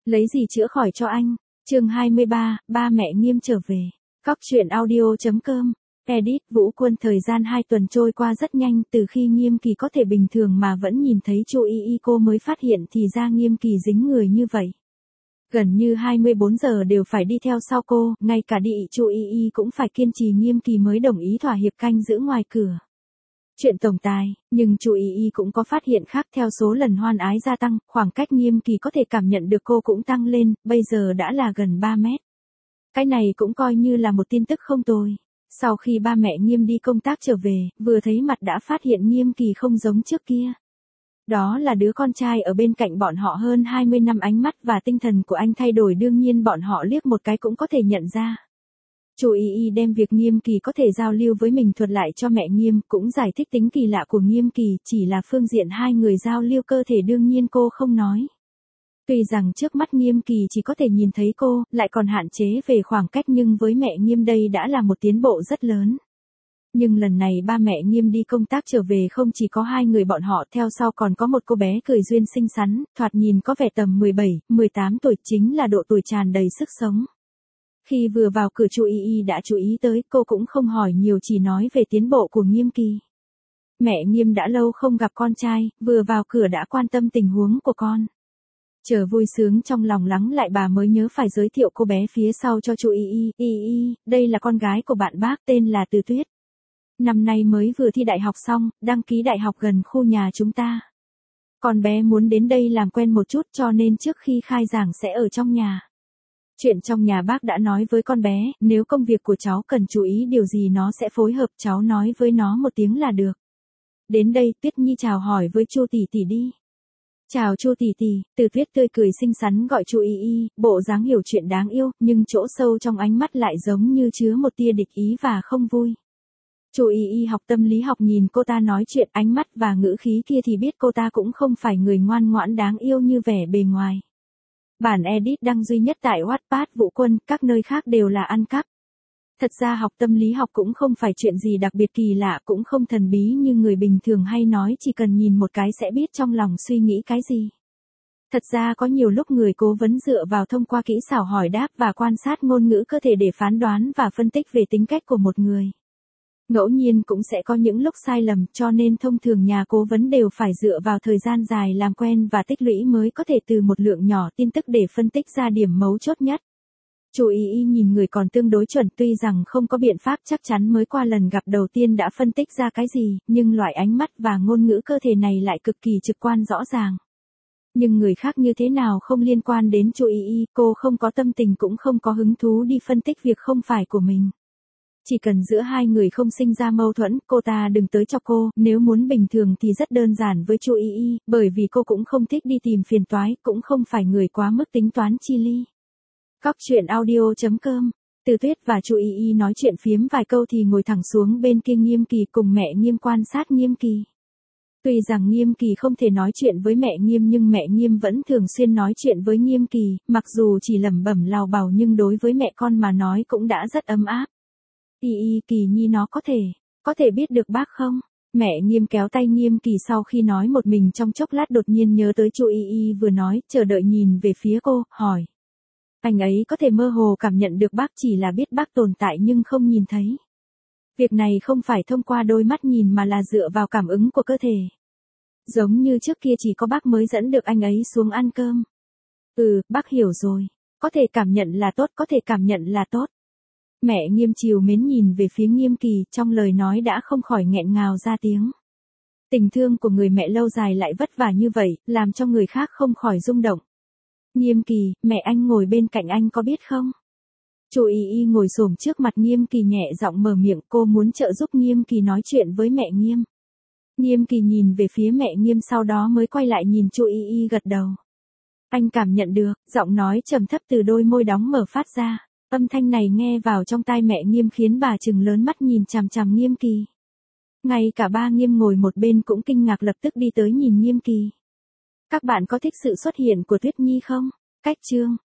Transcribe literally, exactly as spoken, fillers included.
Lấy gì chữa khỏi cho anh? Chương hai mươi ba, ba mẹ Nghiêm trở về. Cóc truyện audio chấm com. Edit Vũ Quân. Thời gian hai tuần trôi qua rất nhanh, từ khi Nghiêm Kỳ có thể bình thường mà vẫn nhìn thấy Chu Y Y cô mới phát hiện thì ra Nghiêm Kỳ dính người như vậy. Gần như hai mươi bốn giờ đều phải đi theo sau cô, ngay cả đi Chu Y Y cũng phải kiên trì Nghiêm Kỳ mới đồng ý thỏa hiệp canh giữ ngoài cửa. Chuyện tổng tài, nhưng Chu Y Y cũng có phát hiện khác. Theo số lần hoan ái gia tăng, khoảng cách Nghiêm Kỳ có thể cảm nhận được cô cũng tăng lên, bây giờ đã là gần ba mét. Cái này cũng coi như là một tin tức không tồi. Sau khi ba mẹ Nghiêm đi công tác trở về, vừa thấy mặt đã phát hiện Nghiêm Kỳ không giống trước kia. Đó là đứa con trai ở bên cạnh bọn họ hơn hai mươi năm, ánh mắt và tinh thần của anh thay đổi đương nhiên bọn họ liếc một cái cũng có thể nhận ra. Chu Y Y đem việc Nghiêm Kỳ có thể giao lưu với mình thuật lại cho mẹ Nghiêm, cũng giải thích tính kỳ lạ của Nghiêm Kỳ, chỉ là phương diện hai người giao lưu cơ thể đương nhiên cô không nói. Tuy rằng trước mắt Nghiêm Kỳ chỉ có thể nhìn thấy cô, lại còn hạn chế về khoảng cách nhưng với mẹ Nghiêm đây đã là một tiến bộ rất lớn. Nhưng lần này ba mẹ Nghiêm đi công tác trở về không chỉ có hai người bọn họ, theo sau còn có một cô bé cười duyên xinh xắn, thoạt nhìn có vẻ tầm mười bảy, mười tám tuổi, chính là độ tuổi tràn đầy sức sống. Khi vừa vào cửa Chu Y Y đã chú ý tới, cô cũng không hỏi nhiều chỉ nói về tiến bộ của Nghiêm Kỳ. Mẹ Nghiêm đã lâu không gặp con trai, vừa vào cửa đã quan tâm tình huống của con. Chờ vui sướng trong lòng lắng lại bà mới nhớ phải giới thiệu cô bé phía sau cho Chu Y Y. Y Y, đây là con gái của bạn bác tên là Từ Tuyết. Năm nay mới vừa thi đại học xong, đăng ký đại học gần khu nhà chúng ta. Con bé muốn đến đây làm quen một chút cho nên trước khi khai giảng sẽ ở trong nhà. Chuyện trong nhà bác đã nói với con bé, nếu công việc của cháu cần chú ý điều gì nó sẽ phối hợp, cháu nói với nó một tiếng là được. Đến đây Tuyết Nhi chào hỏi với Chu tỷ tỷ đi. Chào Chu tỷ tỷ. Từ Tuyết tươi cười xinh xắn gọi Chu Y Y, bộ dáng hiểu chuyện đáng yêu, nhưng chỗ sâu trong ánh mắt lại giống như chứa một tia địch ý và không vui. Chu Y Y học tâm lý học nhìn cô ta nói chuyện, ánh mắt và ngữ khí kia thì biết cô ta cũng không phải người ngoan ngoãn đáng yêu như vẻ bề ngoài. Bản edit đăng duy nhất tại Wattpad Vũ Quân, các nơi khác đều là ăn cắp. Thật ra học tâm lý học cũng không phải chuyện gì đặc biệt kỳ lạ, cũng không thần bí như người bình thường hay nói, chỉ cần nhìn một cái sẽ biết trong lòng suy nghĩ cái gì. Thật ra có nhiều lúc người cố vấn dựa vào thông qua kỹ xảo hỏi đáp và quan sát ngôn ngữ cơ thể để phán đoán và phân tích về tính cách của một người. Ngẫu nhiên cũng sẽ có những lúc sai lầm, cho nên thông thường nhà cố vấn đều phải dựa vào thời gian dài làm quen và tích lũy mới có thể từ một lượng nhỏ tin tức để phân tích ra điểm mấu chốt nhất. Chu Y Y nhìn người còn tương đối chuẩn, tuy rằng không có biện pháp chắc chắn mới qua lần gặp đầu tiên đã phân tích ra cái gì, nhưng loại ánh mắt và ngôn ngữ cơ thể này lại cực kỳ trực quan rõ ràng. Nhưng người khác như thế nào không liên quan đến Chu Y Y, cô không có tâm tình cũng không có hứng thú đi phân tích việc không phải của mình. Chỉ cần giữa hai người không sinh ra mâu thuẫn, cô ta đừng tới chọc cô, nếu muốn bình thường thì rất đơn giản với Chu Y Y, bởi vì cô cũng không thích đi tìm phiền toái, cũng không phải người quá mức tính toán chi ly. Cóc truyện audio chấm com. Từ Tuyết và Chu Y Y nói chuyện phiếm vài câu thì ngồi thẳng xuống bên kia Nghiêm Kỳ cùng mẹ Nghiêm quan sát Nghiêm Kỳ. Tuy rằng Nghiêm Kỳ không thể nói chuyện với mẹ Nghiêm nhưng mẹ Nghiêm vẫn thường xuyên nói chuyện với Nghiêm Kỳ, mặc dù chỉ lẩm bẩm lào bào nhưng đối với mẹ con mà nói cũng đã rất ấm áp. Y Y, Kỳ Nhi nó có thể, có thể biết được bác không? Mẹ Nghiêm kéo tay Nghiêm Kỳ sau khi nói một mình trong chốc lát đột nhiên nhớ tới Chu Y Y vừa nói, chờ đợi nhìn về phía cô, hỏi. Anh ấy có thể mơ hồ cảm nhận được bác, chỉ là biết bác tồn tại nhưng không nhìn thấy. Việc này không phải thông qua đôi mắt nhìn mà là dựa vào cảm ứng của cơ thể. Giống như trước kia chỉ có bác mới dẫn được anh ấy xuống ăn cơm. Ừ, bác hiểu rồi. Có thể cảm nhận là tốt, có thể cảm nhận là tốt. Mẹ Nghiêm trìu mến nhìn về phía Nghiêm Kỳ, trong lời nói đã không khỏi nghẹn ngào ra tiếng. Tình thương của người mẹ lâu dài lại vất vả như vậy, làm cho người khác không khỏi rung động. Nghiêm Kỳ, mẹ anh ngồi bên cạnh anh có biết không? Chu Y Y ngồi xổm trước mặt Nghiêm Kỳ nhẹ giọng mở miệng, cô muốn trợ giúp Nghiêm Kỳ nói chuyện với mẹ Nghiêm. Nghiêm Kỳ nhìn về phía mẹ Nghiêm sau đó mới quay lại nhìn Chu Y Y gật đầu. Anh cảm nhận được, giọng nói trầm thấp từ đôi môi đóng mở phát ra. Âm thanh này nghe vào trong tai mẹ Nghiêm khiến bà trừng lớn mắt nhìn chằm chằm Nghiêm Kỳ. Ngay cả ba Nghiêm ngồi một bên cũng kinh ngạc lập tức đi tới nhìn Nghiêm Kỳ. Các bạn có thích sự xuất hiện của Tuyết Nhi không? Cách chương.